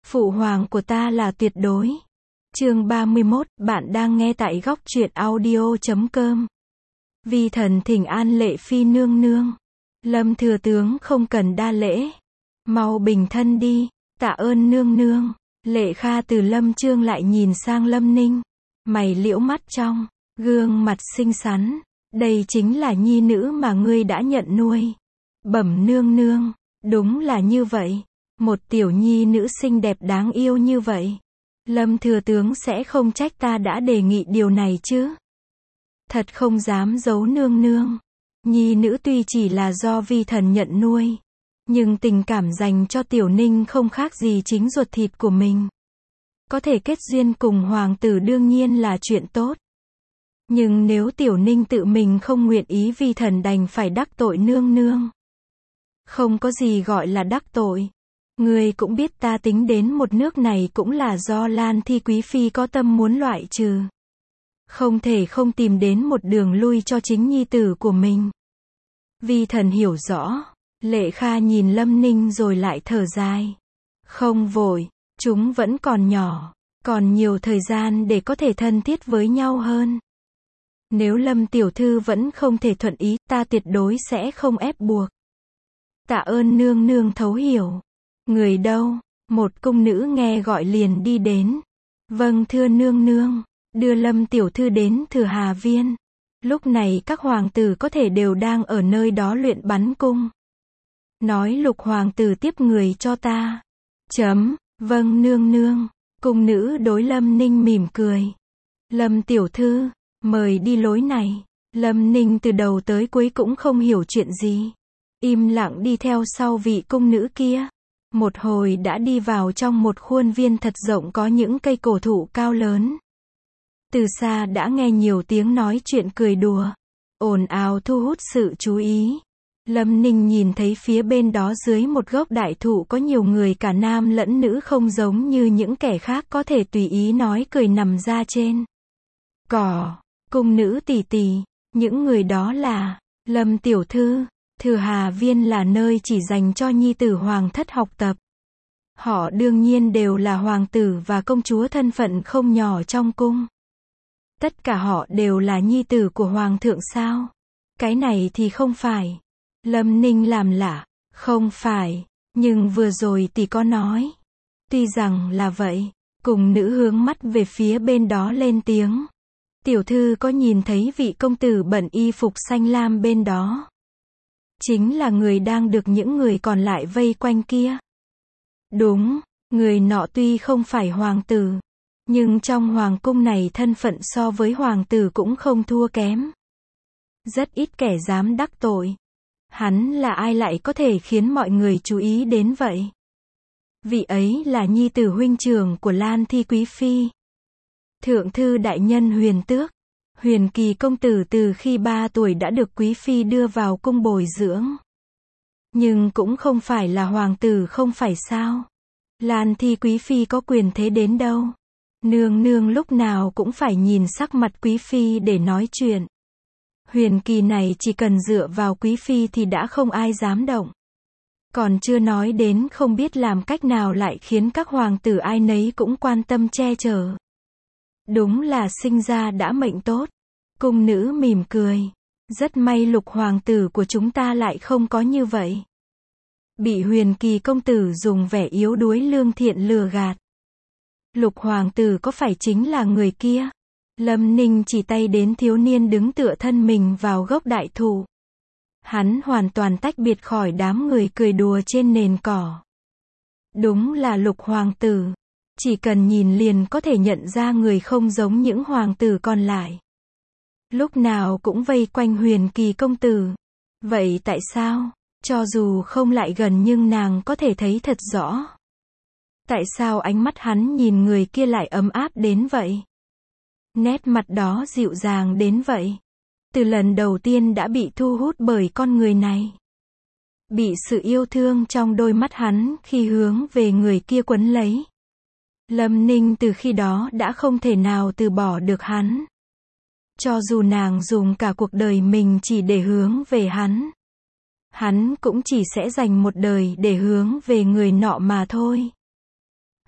Phụ hoàng của ta là tuyệt đối. Chương 31, bạn đang nghe tại góc truyện audio.com. Vi thần thỉnh an lệ phi nương nương. Lâm thừa tướng không cần đa lễ. Mau bình thân đi, tạ ơn nương nương. Lệ Kha từ Lâm Chương lại nhìn sang Lâm Ninh. Mày liễu mắt trong, gương mặt xinh xắn. Đây chính là nhi nữ mà ngươi đã nhận nuôi. Bẩm nương nương, đúng là như vậy. Một tiểu nhi nữ xinh đẹp đáng yêu như vậy. Lâm thừa tướng sẽ không trách ta đã đề nghị điều này chứ. Thật không dám giấu nương nương. Nhi nữ tuy chỉ là do vi thần nhận nuôi, nhưng tình cảm dành cho tiểu ninh không khác gì chính ruột thịt của mình. Có thể kết duyên cùng hoàng tử đương nhiên là chuyện tốt. Nhưng nếu tiểu ninh tự mình không nguyện ý, vi thần đành phải đắc tội nương nương. Không có gì gọi là đắc tội. Ngươi cũng biết ta tính đến một nước này cũng là do Lan Thi quý phi có tâm muốn loại trừ. Không thể không tìm đến một đường lui cho chính nhi tử của mình. Vi thần hiểu rõ. Lệ Kha nhìn Lâm Ninh rồi lại thở dài. Không vội, chúng vẫn còn nhỏ, còn nhiều thời gian để có thể thân thiết với nhau hơn. Nếu Lâm tiểu thư vẫn không thể thuận ý, ta tuyệt đối sẽ không ép buộc. Tạ ơn nương nương thấu hiểu. Người đâu? Một cung nữ nghe gọi liền đi đến. Vâng thưa nương nương, đưa Lâm tiểu thư đến Thừa Hà Viên. Lúc này các hoàng tử có thể đều đang ở nơi đó luyện bắn cung. Nói Lục hoàng tử tiếp người cho ta. Vâng nương nương. Cung nữ đối Lâm Ninh mỉm cười. Lâm tiểu thư, mời đi lối này. Lâm Ninh từ đầu tới cuối cũng không hiểu chuyện gì. Im lặng đi theo sau vị cung nữ kia. Một hồi đã đi vào trong một khuôn viên thật rộng có những cây cổ thụ cao lớn. Từ xa đã nghe nhiều tiếng nói chuyện cười đùa. Ồn ào thu hút sự chú ý. Lâm Ninh nhìn thấy phía bên đó dưới một gốc đại thụ có nhiều người cả nam lẫn nữ, không giống như những kẻ khác có thể tùy ý nói cười nằm ra trên cỏ. Cung nữ tỷ tỷ, những người đó là Lâm tiểu thư. Thừa Hà Viên là nơi chỉ dành cho nhi tử hoàng thất học tập. Họ đương nhiên đều là hoàng tử và công chúa, thân phận không nhỏ trong cung. Tất cả họ đều là nhi tử của hoàng thượng sao? Cái này thì không phải. Lâm Ninh làm lạ. Không phải, nhưng vừa rồi tỷ có nói. Tuy rằng là vậy, cùng nữ hướng mắt về phía bên đó lên tiếng. Tiểu thư có nhìn thấy vị công tử bận y phục xanh lam bên đó? Chính là người đang được những người còn lại vây quanh kia. Đúng, người nọ tuy không phải hoàng tử, nhưng trong hoàng cung này thân phận so với hoàng tử cũng không thua kém. Rất ít kẻ dám đắc tội. Hắn là ai lại có thể khiến mọi người chú ý đến vậy? Vị ấy là nhi tử huynh trưởng của Lan Thi quý phi. Thượng thư đại nhân Huyền Tước. Huyền Kỳ công tử từ khi 3 tuổi đã được quý phi đưa vào cung bồi dưỡng. Nhưng cũng không phải là hoàng tử, không phải sao? Lan Thi quý phi có quyền thế đến đâu? Nương nương lúc nào cũng phải nhìn sắc mặt quý phi để nói chuyện. Huyền Kỳ này chỉ cần dựa vào quý phi thì đã không ai dám động. Còn chưa nói đến không biết làm cách nào lại khiến các hoàng tử ai nấy cũng quan tâm che chở. Đúng là sinh ra đã mệnh tốt. Cung nữ mỉm cười. Rất may Lục hoàng tử của chúng ta lại không có như vậy. Bị Huyền Kỳ công tử dùng vẻ yếu đuối lương thiện lừa gạt. Lục hoàng tử có phải chính là người kia? Lâm Ninh chỉ tay đến thiếu niên đứng tựa thân mình vào gốc đại thụ. Hắn hoàn toàn tách biệt khỏi đám người cười đùa trên nền cỏ. Đúng là Lục hoàng tử. Chỉ cần nhìn liền có thể nhận ra người không giống những hoàng tử còn lại. Lúc nào cũng vây quanh Huyền Kỳ công tử. Vậy tại sao? Cho dù không lại gần nhưng nàng có thể thấy thật rõ. Tại sao ánh mắt hắn nhìn người kia lại ấm áp đến vậy? Nét mặt đó dịu dàng đến vậy. Từ lần đầu tiên đã bị thu hút bởi con người này. Bị sự yêu thương trong đôi mắt hắn khi hướng về người kia quấn lấy. Lâm Ninh từ khi đó đã không thể nào từ bỏ được hắn. Cho dù nàng dùng cả cuộc đời mình chỉ để hướng về hắn. Hắn cũng chỉ sẽ dành một đời để hướng về người nọ mà thôi.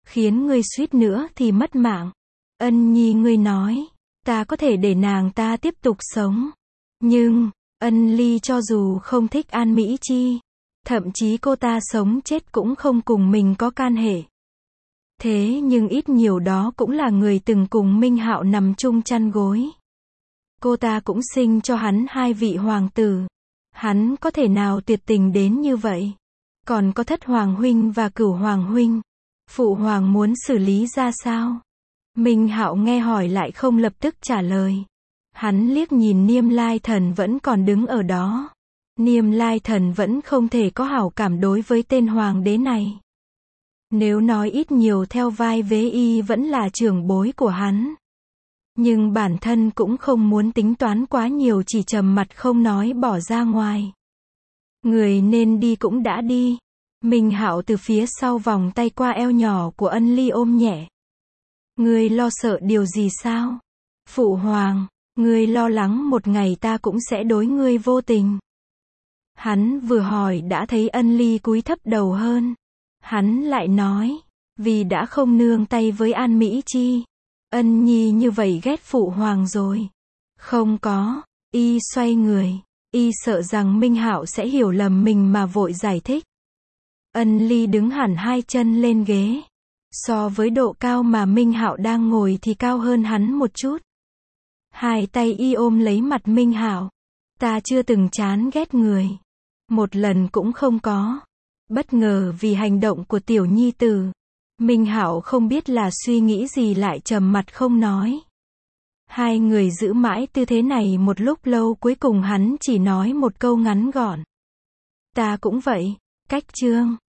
khiến ngươi suýt nữa thì mất mạng. Ân Nhi ngươi nói, ta có thể để nàng ta tiếp tục sống. Nhưng, Ân Ly cho dù không thích An Mỹ Chi, thậm chí cô ta sống chết cũng không cùng mình có can hệ. Thế nhưng ít nhiều đó cũng là người từng cùng Minh Hạo nằm chung chăn gối. Cô ta cũng sinh cho hắn 2 vị hoàng tử. Hắn có thể nào tuyệt tình đến như vậy? Còn có Thất Hoàng huynh và Cửu Hoàng huynh. Phụ hoàng muốn xử lý ra sao? Minh Hạo nghe hỏi lại không lập tức trả lời. Hắn liếc nhìn Niêm Lai Thần vẫn còn đứng ở đó. Niêm Lai Thần vẫn không thể có hảo cảm đối với tên hoàng đế này. Nếu nói ít nhiều theo vai vế y vẫn là trưởng bối của hắn. Nhưng bản thân cũng không muốn tính toán quá nhiều, chỉ trầm mặt không nói bỏ ra ngoài. Người nên đi cũng đã đi. Minh Hạo từ phía sau vòng tay qua eo nhỏ của Ân Ly ôm nhẹ. Ngươi lo sợ điều gì sao? Phụ hoàng, ngươi lo lắng một ngày ta cũng sẽ đối ngươi vô tình. Hắn vừa hỏi đã thấy Ân Ly cúi thấp đầu hơn. Hắn lại nói, vì đã không nương tay với An Mỹ Chi. Ân Nhi như vậy ghét phụ hoàng rồi. Không có, y xoay người, y sợ rằng Minh Hạo sẽ hiểu lầm mình mà vội giải thích. Ân Ly đứng hẳn 2 chân lên ghế. So với độ cao mà Minh Hạo đang ngồi thì cao hơn hắn một chút. 2 tay y ôm lấy mặt Minh Hạo. Ta chưa từng chán ghét người. Một lần cũng không có. Bất ngờ vì hành động của tiểu nhi tử. Minh Hạo không biết là suy nghĩ gì lại trầm mặt không nói. 2 người giữ mãi tư thế này một lúc lâu, cuối cùng hắn chỉ nói một câu ngắn gọn. Ta cũng vậy. Cách chương